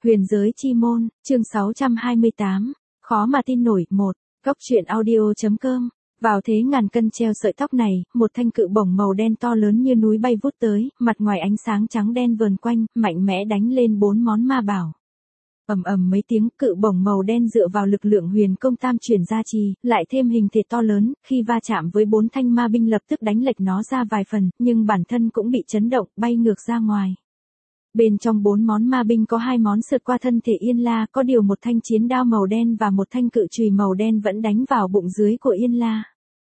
Huyền giới chi môn, chương 628, khó mà tin nổi. Một, Góc truyện audio.com. Vào thế ngàn cân treo sợi tóc này, một thanh cự bổng màu đen to lớn như núi bay vút tới, mặt ngoài ánh sáng trắng đen vờn quanh, mạnh mẽ đánh lên 4 món ma bảo. Ầm ầm mấy tiếng, cự bổng màu đen dựa vào lực lượng huyền công tam chuyển gia trì, lại thêm hình thể to lớn, khi va chạm với 4 thanh ma binh lập tức đánh lệch nó ra vài phần, nhưng bản thân cũng bị chấn động, bay ngược ra ngoài. Bên trong 4 món ma binh có 2 món sượt qua thân thể Yên La, có điều một thanh chiến đao màu đen và một thanh cự chùy màu đen vẫn đánh vào bụng dưới của Yên La.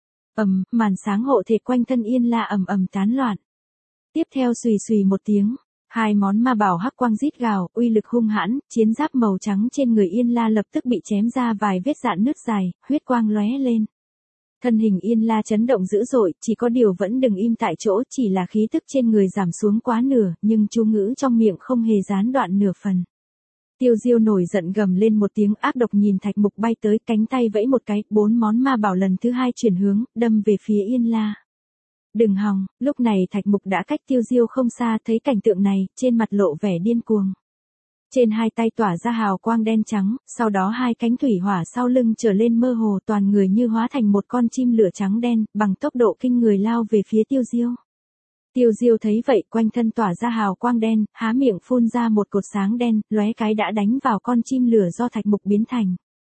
Màn sáng hộ thể quanh thân Yên La ầm tán loạn. Tiếp theo xùy xùy một tiếng, 2 món ma bảo hắc quang rít gào, uy lực hung hãn, chiến giáp màu trắng trên người Yên La lập tức bị chém ra vài vết rạn nứt dài, huyết quang lóe lên. Thân hình Yên La chấn động dữ dội, chỉ có điều vẫn đừng im tại chỗ, chỉ là khí tức trên người giảm xuống quá nửa, nhưng chú ngữ trong miệng không hề gián đoạn nửa phần. Tiêu Diêu nổi giận gầm lên một tiếng ác độc nhìn Thạch Mục bay tới, cánh tay vẫy một cái, 4 món ma bảo lần thứ 2 chuyển hướng, đâm về phía Yên La. Đừng hòng, lúc này Thạch Mục đã cách Tiêu Diêu không xa, thấy cảnh tượng này, trên mặt lộ vẻ điên cuồng. Trên 2 tay tỏa ra hào quang đen trắng, sau đó 2 cánh thủy hỏa sau lưng trở lên mơ hồ, toàn người như hóa thành một con chim lửa trắng đen, bằng tốc độ kinh người lao về phía Tiêu Diêu. Tiêu Diêu thấy vậy, quanh thân tỏa ra hào quang đen, há miệng phun ra một cột sáng đen, lóe cái đã đánh vào con chim lửa do Thạch Mục biến thành.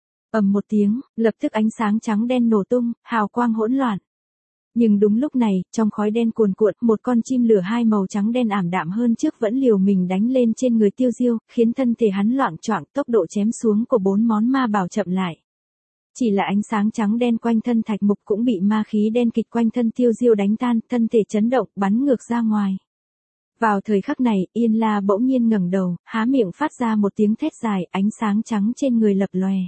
Ầm một tiếng, lập tức ánh sáng trắng đen nổ tung, hào quang hỗn loạn. Nhưng đúng lúc này, trong khói đen cuồn cuộn, một con chim lửa 2 màu trắng đen ảm đạm hơn trước vẫn liều mình đánh lên trên người Tiêu Diêu, khiến thân thể hắn loạng choạng, tốc độ chém xuống của 4 món ma bảo chậm lại. Chỉ là ánh sáng trắng đen quanh thân Thạch Mục cũng bị ma khí đen kịch quanh thân Tiêu Diêu đánh tan, thân thể chấn động, bắn ngược ra ngoài. Vào thời khắc này, Yên La bỗng nhiên ngẩng đầu, há miệng phát ra một tiếng thét dài, ánh sáng trắng trên người lập lòe.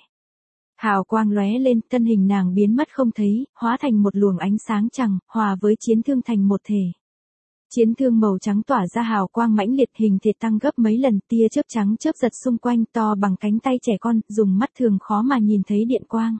Hào quang lóe lên, thân hình nàng biến mất không thấy, hóa thành một luồng ánh sáng trắng, hòa với chiến thương thành một thể. Chiến thương màu trắng tỏa ra hào quang mãnh liệt, hình thể tăng gấp mấy lần, tia chớp trắng chớp giật xung quanh, to bằng cánh tay trẻ con, dùng mắt thường khó mà nhìn thấy điện quang.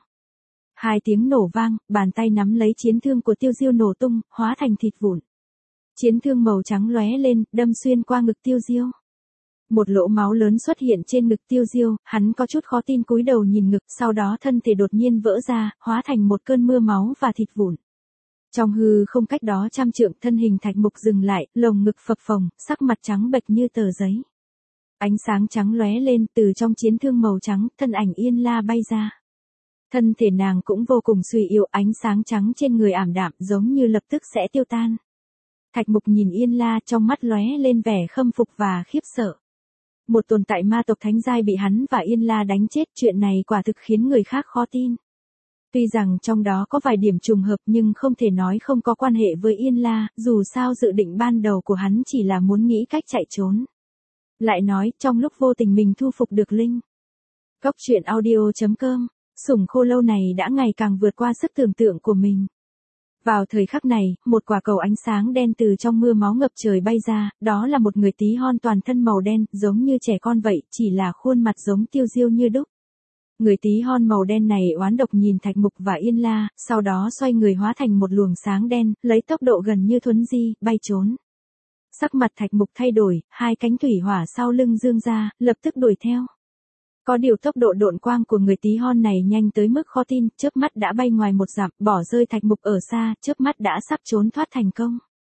2 tiếng nổ vang, bàn tay nắm lấy chiến thương của Tiêu Diêu nổ tung, hóa thành thịt vụn. Chiến thương màu trắng lóe lên, đâm xuyên qua ngực Tiêu Diêu. Một lỗ máu lớn xuất hiện trên ngực Tiêu Diêu, hắn có chút khó tin cúi đầu nhìn ngực, sau đó thân thể đột nhiên vỡ ra, hóa thành một cơn mưa máu và thịt vụn. Trong hư không cách đó trăm trượng, thân hình Thạch Mục dừng lại, lồng ngực phập phồng, sắc mặt trắng bệch như tờ giấy. Ánh sáng trắng lóe lên, từ trong chiến thương màu trắng, thân ảnh Yên La bay ra. Thân thể nàng cũng vô cùng suy yếu, ánh sáng trắng trên người ảm đạm, giống như lập tức sẽ tiêu tan. Thạch Mục nhìn Yên La, trong mắt lóe lên vẻ khâm phục và khiếp sợ. Một tồn tại ma tộc thánh giai bị hắn và Yên La đánh chết, chuyện này quả thực khiến người khác khó tin. Tuy rằng trong đó có vài điểm trùng hợp nhưng không thể nói không có quan hệ với Yên La, dù sao dự định ban đầu của hắn chỉ là muốn nghĩ cách chạy trốn. Lại nói, trong lúc vô tình mình thu phục được Linh. Góc truyện audio.com, sủng khô lâu này đã ngày càng vượt qua sức tưởng tượng của mình. Vào thời khắc này, một quả cầu ánh sáng đen từ trong mưa máu ngập trời bay ra, đó là một người tí hon toàn thân màu đen, giống như trẻ con vậy, chỉ là khuôn mặt giống Tiêu Diêu như đúc. Người tí hon màu đen này oán độc nhìn Thạch Mục và Yên La, sau đó xoay người hóa thành một luồng sáng đen, lấy tốc độ gần như thuấn di, bay trốn. Sắc mặt Thạch Mục thay đổi, 2 cánh thủy hỏa sau lưng dương ra, lập tức đuổi theo. Có điều tốc độ độn quang của người tí hon này nhanh tới mức khó tin, chớp mắt đã bay ngoài một dặm, bỏ rơi Thạch Mục ở xa, chớp mắt đã sắp trốn thoát thành công.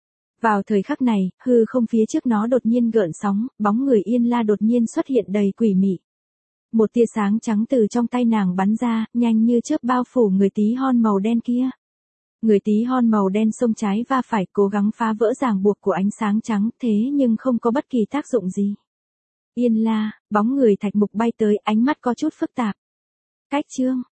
Vào thời khắc này, hư không phía trước nó đột nhiên gợn sóng, bóng người Yên La đột nhiên xuất hiện đầy quỷ mị. Một tia sáng trắng từ trong tay nàng bắn ra, nhanh như chớp bao phủ người tí hon màu đen kia. Người tí hon màu đen xông trái va phải, cố gắng phá vỡ ràng buộc của ánh sáng trắng, thế nhưng không có bất kỳ tác dụng gì. Yên La, bóng người Thạch Mục bay tới, ánh mắt có chút phức tạp. Cách chương